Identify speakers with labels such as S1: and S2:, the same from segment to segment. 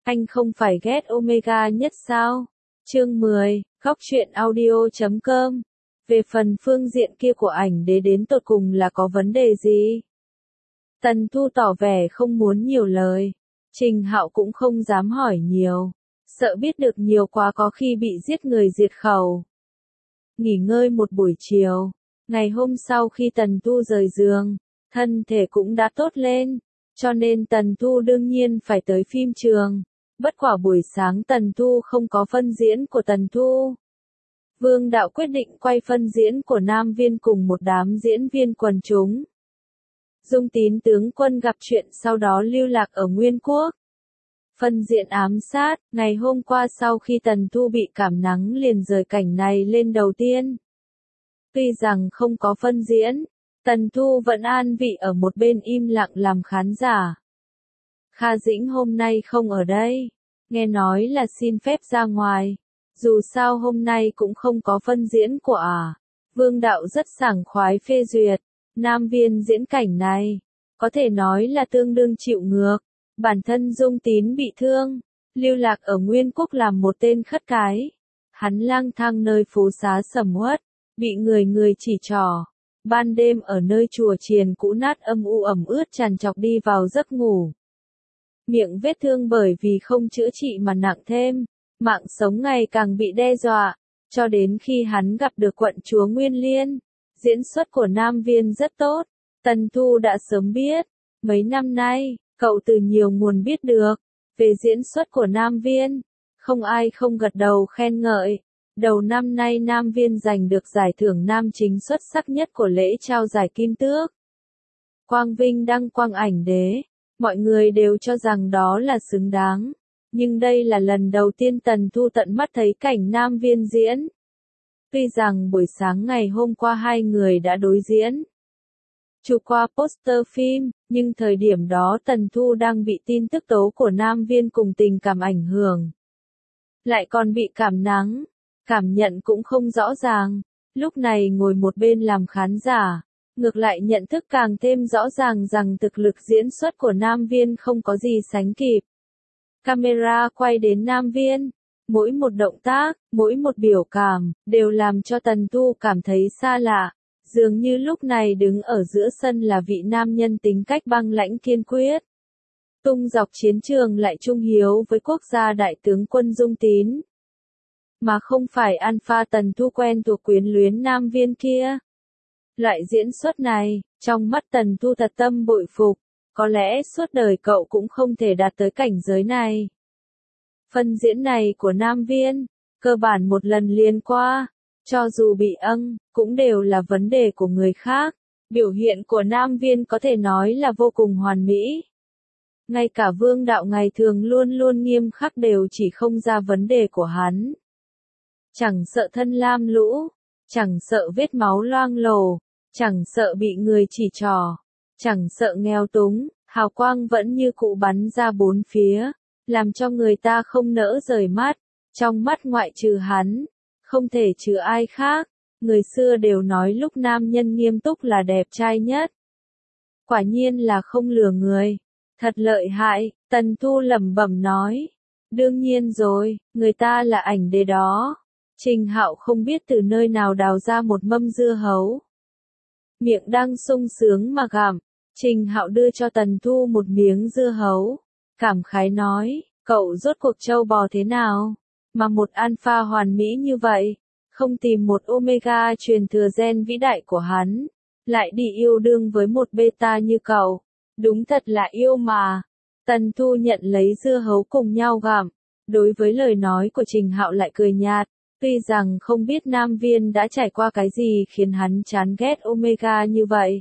S1: Anh không phải ghét Omega nhất sao? Chương 10, góc truyện audio.com. Về phần phương diện kia của ảnh đế đến tột cùng là có vấn đề gì? Tần Thu tỏ vẻ không muốn nhiều lời. Trình Hạo cũng không dám hỏi nhiều. Sợ biết được nhiều quá có khi bị giết người diệt khẩu. Nghỉ ngơi một buổi chiều. Ngày hôm sau khi Tần Thu rời giường, thân thể cũng đã tốt lên. Cho nên Tần Thu đương nhiên phải tới phim trường. Bất quả buổi sáng Tần Thu không có phân diễn của Tần Thu. Vương đạo quyết định quay phân diễn của Nam Viên cùng một đám diễn viên quần chúng. Dung Tín tướng quân gặp chuyện sau đó lưu lạc ở Nguyên Quốc. Phân diễn ám sát, ngày hôm qua sau khi Tần Thu bị cảm nắng liền rời cảnh này lên đầu tiên. Tuy rằng không có phân diễn, Tần Thu vẫn an vị ở một bên im lặng làm khán giả. Kha Dĩnh hôm nay không ở đây, nghe nói là xin phép ra ngoài, dù sao hôm nay cũng không có phân diễn của Vương đạo rất sảng khoái phê duyệt, Nam Viên diễn cảnh này, có thể nói là tương đương chịu ngược, bản thân Dung Tín bị thương, lưu lạc ở Nguyên Quốc làm một tên khất cái. Hắn lang thang nơi phố xá sầm uất, bị người chỉ trỏ. Ban đêm ở nơi chùa chiền cũ nát âm u ẩm ướt tràn trọc đi vào giấc ngủ. Miệng vết thương bởi vì không chữa trị mà nặng thêm, mạng sống ngày càng bị đe dọa, cho đến khi hắn gặp được quận chúa Nguyên Liên. Diễn xuất của Nam Viên rất tốt, Tần Thu đã sớm biết, mấy năm nay, cậu từ nhiều nguồn biết được, về diễn xuất của Nam Viên, không ai không gật đầu khen ngợi. Đầu năm nay Nam Viên giành được giải thưởng nam chính xuất sắc nhất của lễ trao giải Kim Tước. Quang Vinh đăng quang ảnh đế, mọi người đều cho rằng đó là xứng đáng, nhưng đây là lần đầu tiên Tần Thu tận mắt thấy cảnh Nam Viên diễn. Tuy rằng buổi sáng ngày hôm qua hai người đã đối diễn, chụp qua poster phim, nhưng thời điểm đó Tần Thu đang bị tin tức tố của Nam Viên cùng tình cảm ảnh hưởng. Lại còn bị cảm nắng, cảm nhận cũng không rõ ràng, lúc này ngồi một bên làm khán giả, ngược lại nhận thức càng thêm rõ ràng rằng thực lực diễn xuất của Nam Viên không có gì sánh kịp. Camera quay đến Nam Viên, mỗi một động tác, mỗi một biểu cảm, đều làm cho Tần Thu cảm thấy xa lạ, dường như lúc này đứng ở giữa sân là vị nam nhân tính cách băng lãnh kiên quyết. Tung dọc chiến trường lại trung hiếu với quốc gia đại tướng quân Dung Tín. Mà không phải alpha Tần Thu quen thuộc quyến luyến Nam Viên kia. Loại diễn xuất này, trong mắt Tần Thu thật tâm bội phục, có lẽ suốt đời cậu cũng không thể đạt tới cảnh giới này. Phân diễn này của Nam Viên, cơ bản một lần liền qua, cho dù bị cũng đều là vấn đề của người khác. Biểu hiện của Nam Viên có thể nói là vô cùng hoàn mỹ. Ngay cả Vương đạo ngày thường luôn luôn nghiêm khắc đều chỉ không ra vấn đề của hắn. Chẳng sợ thân lam lũ, chẳng sợ vết máu loang lổ, chẳng sợ bị người chỉ trỏ, chẳng sợ nghèo túng, hào quang vẫn như cũ bắn ra bốn phía, làm cho người ta không nỡ rời mắt. Trong mắt ngoại trừ hắn, không thể trừ ai khác, người xưa đều nói lúc nam nhân nghiêm túc là đẹp trai nhất. Quả nhiên là không lừa người, thật lợi hại, Tần Thu lẩm bẩm nói. Đương nhiên rồi, người ta là ảnh đế đó. Trình Hạo không biết từ nơi nào đào ra một mâm dưa hấu. Miệng đang sung sướng mà gặm, Trình Hạo đưa cho Tần Thu một miếng dưa hấu, cảm khái nói, cậu rốt cuộc trâu bò thế nào, mà một alpha hoàn mỹ như vậy, không tìm một omega truyền thừa gen vĩ đại của hắn, lại đi yêu đương với một beta như cậu, đúng thật là yêu mà. Tần Thu nhận lấy dưa hấu cùng nhau gặm, đối với lời nói của Trình Hạo lại cười nhạt. Tuy rằng không biết Nam Viên đã trải qua cái gì khiến hắn chán ghét Omega như vậy.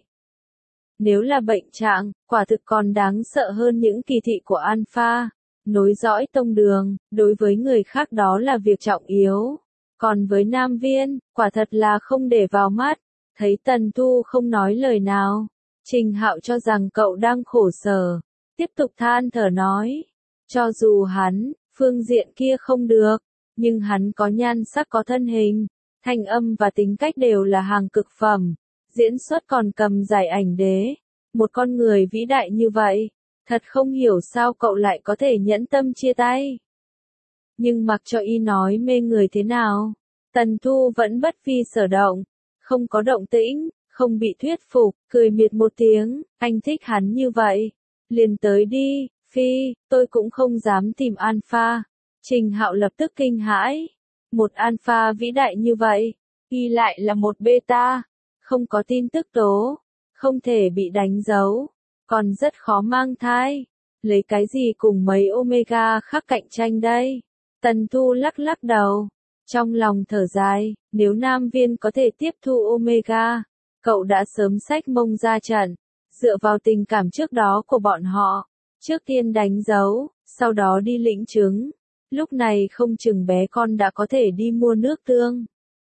S1: Nếu là bệnh trạng, quả thực còn đáng sợ hơn những kỳ thị của Alpha. Nối dõi tông đường, đối với người khác đó là việc trọng yếu. Còn với Nam Viên, quả thật là không để vào mắt. Thấy Tần Thu không nói lời nào, Trình Hạo cho rằng cậu đang khổ sở. Tiếp tục than thở nói. Cho dù hắn, phương diện kia không được. Nhưng hắn có nhan sắc có thân hình, thanh âm và tính cách đều là hàng cực phẩm, diễn xuất còn cầm giải ảnh đế, một con người vĩ đại như vậy, Thật không hiểu sao cậu lại có thể nhẫn tâm chia tay. Nhưng mặc cho y nói mê người thế nào, Tần Thu vẫn bất vi sở động, không có động tĩnh, không bị thuyết phục, cười miệt một tiếng, anh thích hắn như vậy. Liền tới đi, Phi, tôi cũng không dám tìm Alpha. Trình Hạo lập tức kinh hãi. Một Alpha vĩ đại như vậy, y lại là một beta, không có tin tức tố, không thể bị đánh dấu, còn rất khó mang thai. Lấy cái gì cùng mấy Omega khác cạnh tranh đây? Tần Thu lắc lắc đầu, trong lòng thở dài, nếu Nam Viên có thể tiếp thu Omega, cậu đã sớm xách mông ra trận, dựa vào tình cảm trước đó của bọn họ, trước tiên đánh dấu, sau đó đi lĩnh chứng, lúc này không chừng bé con đã có thể đi mua nước tương.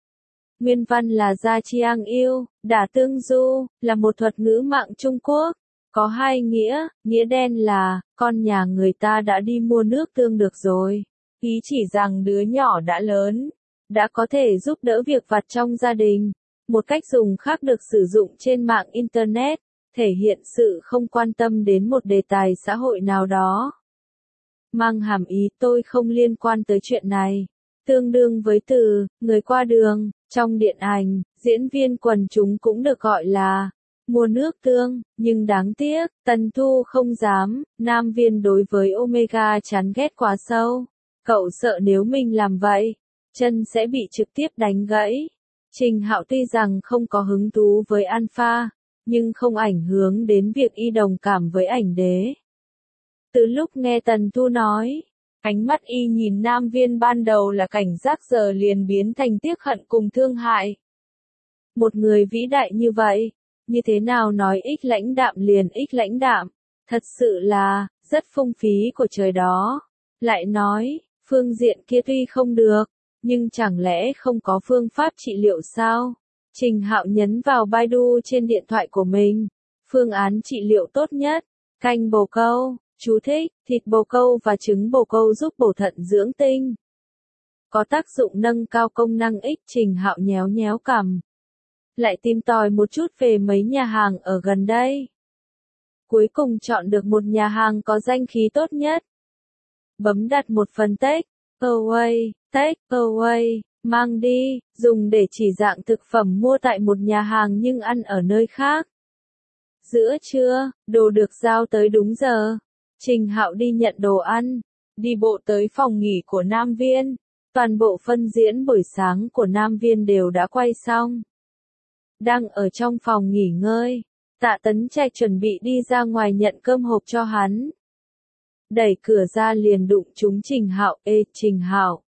S1: Nguyên văn là Gia Chiang Yêu, Đả Tương Du, là một thuật ngữ mạng Trung Quốc, có hai nghĩa, nghĩa đen là, con nhà người ta đã đi mua nước tương được rồi. Ý chỉ rằng đứa nhỏ đã lớn, đã có thể giúp đỡ việc vặt trong gia đình. Một cách dùng khác được sử dụng trên mạng Internet, thể hiện sự không quan tâm đến một đề tài xã hội nào đó. Mang hàm ý tôi không liên quan tới chuyện này. Tương đương với từ, người qua đường, trong điện ảnh, diễn viên quần chúng cũng được gọi là mua nước tương, nhưng đáng tiếc, Tần Thu không dám, Nam Viên đối với Omega chán ghét quá sâu. Cậu sợ nếu mình làm vậy, chân sẽ bị trực tiếp đánh gãy. Trình Hạo tuy rằng không có hứng thú với Alpha, nhưng không ảnh hưởng đến việc y đồng cảm với ảnh đế. Từ lúc nghe Tần Thu nói, ánh mắt y nhìn Nam Viên ban đầu là cảnh giác giờ liền biến thành tiếc hận cùng thương hại. Một người vĩ đại như vậy, như thế nào nói ích lãnh đạm liền ích lãnh đạm, thật sự là, rất phung phí của trời đó. Lại nói, phương diện kia tuy không được, nhưng chẳng lẽ không có phương pháp trị liệu sao? Trình Hạo nhấn vào Baidu trên điện thoại của mình. Phương án trị liệu tốt nhất, canh bồ câu, chú thích, thịt bồ câu và trứng bồ câu giúp bổ thận dưỡng tinh. Có tác dụng nâng cao công năng ích. Trình Hạo nhéo nhéo cằm. Lại tìm tòi một chút về mấy nhà hàng ở gần đây. Cuối cùng chọn được một nhà hàng có danh khí tốt nhất. Bấm đặt một phần take away, mang đi, dùng để chỉ dạng thực phẩm mua tại một nhà hàng nhưng ăn ở nơi khác. Giữa trưa, đồ được giao tới đúng giờ. Trình Hạo đi nhận đồ ăn, đi bộ tới phòng nghỉ của Nam Viên. Toàn bộ phân diễn buổi sáng của Nam Viên đều đã quay xong. Đang ở trong phòng nghỉ ngơi, Tạ Tấn Trạch chuẩn bị đi ra ngoài nhận cơm hộp cho hắn. Đẩy cửa ra liền đụng trúng Trình Hạo. Ê Trình Hạo,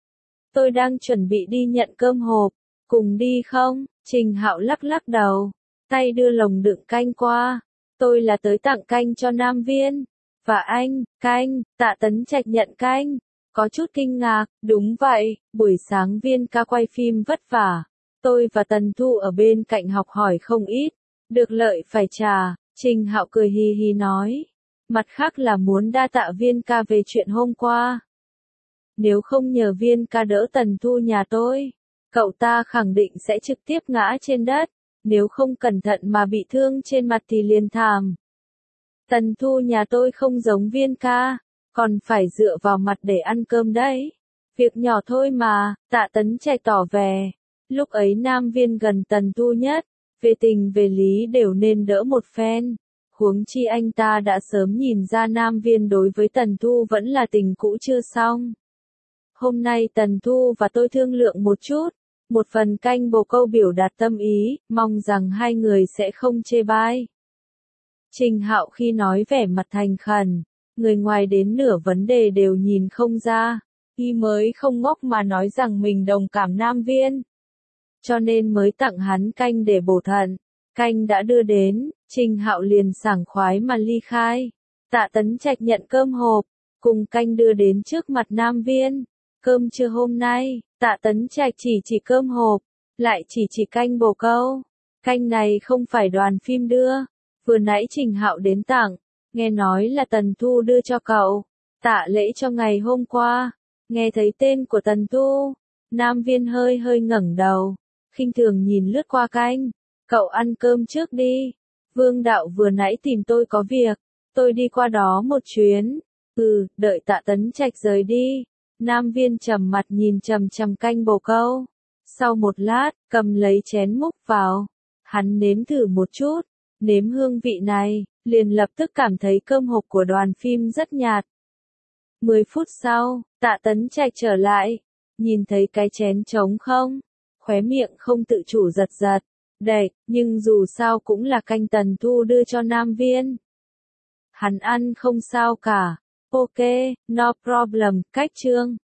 S1: tôi đang chuẩn bị đi nhận cơm hộp, cùng đi không? Trình Hạo lắc lắc đầu, tay đưa lồng đựng canh qua. Tôi là tới tặng canh cho Nam Viên. Và anh, canh, Tạ Tấn Trạch nhận canh. Có chút kinh ngạc, đúng vậy, buổi sáng Viên ca quay phim vất vả. Tôi và Tần Thu ở bên cạnh học hỏi không ít. Được lợi phải trả, Trình Hạo cười hì hì nói. Mặt khác là muốn đa tạ Viên ca về chuyện hôm qua. Nếu không nhờ Viên ca đỡ Tần Thu nhà tôi, cậu ta khẳng định sẽ trực tiếp ngã trên đất. Nếu không cẩn thận mà bị thương trên mặt thì liền thảm. Tần Thu nhà tôi không giống Viên ca, còn phải dựa vào mặt để ăn cơm đấy. Việc nhỏ thôi mà, Tạ Tấn Trạch tỏ vẻ. Lúc ấy Nam Viên gần Tần Thu nhất, về tình về lý đều nên đỡ một phen. Huống chi anh ta đã sớm nhìn ra Nam Viên đối với Tần Thu vẫn là tình cũ chưa xong. Hôm nay Tần Thu và tôi thương lượng một chút, một phần canh bồ câu biểu đạt tâm ý, mong rằng hai người sẽ không chê bai. Trình Hạo khi nói vẻ mặt thành khẩn, người ngoài đến nửa vấn đề đều nhìn không ra, y mới không ngốc mà nói rằng mình đồng cảm Nam Viên. Cho nên mới tặng hắn canh để bổ thận. Canh đã đưa đến, Trình Hạo liền sảng khoái mà ly khai. Tạ Tấn Trạch nhận cơm hộp, cùng canh đưa đến trước mặt Nam Viên. Cơm trưa hôm nay, Tạ Tấn Trạch chỉ cơm hộp, lại chỉ canh bồ câu. Canh này không phải đoàn phim đưa, vừa nãy Trình Hạo đến tặng, nghe nói là Tần Thu đưa cho cậu. Tạ lễ cho ngày hôm qua, nghe thấy tên của Tần Thu, Nam Viên hơi ngẩng đầu, khinh thường nhìn lướt qua canh. Cậu ăn cơm trước đi, Vương Đạo vừa nãy tìm tôi có việc, Tôi đi qua đó một chuyến. Đợi Tạ Tấn Trạch rời đi. Nam Viên trầm mặt nhìn chằm chằm canh bồ câu. Sau một lát, cầm lấy chén múc vào. Hắn nếm thử một chút. Nếm hương vị này, liền lập tức cảm thấy cơm hộp của đoàn phim rất nhạt. 10 phút sau, Tạ Tấn Trạch trở lại. Nhìn thấy cái chén trống không? Khóe miệng không tự chủ giật giật. Đẹp, nhưng dù sao cũng là canh Tần Thu đưa cho Nam Viên. Hắn ăn không sao cả. Ok, no problem, cách chương.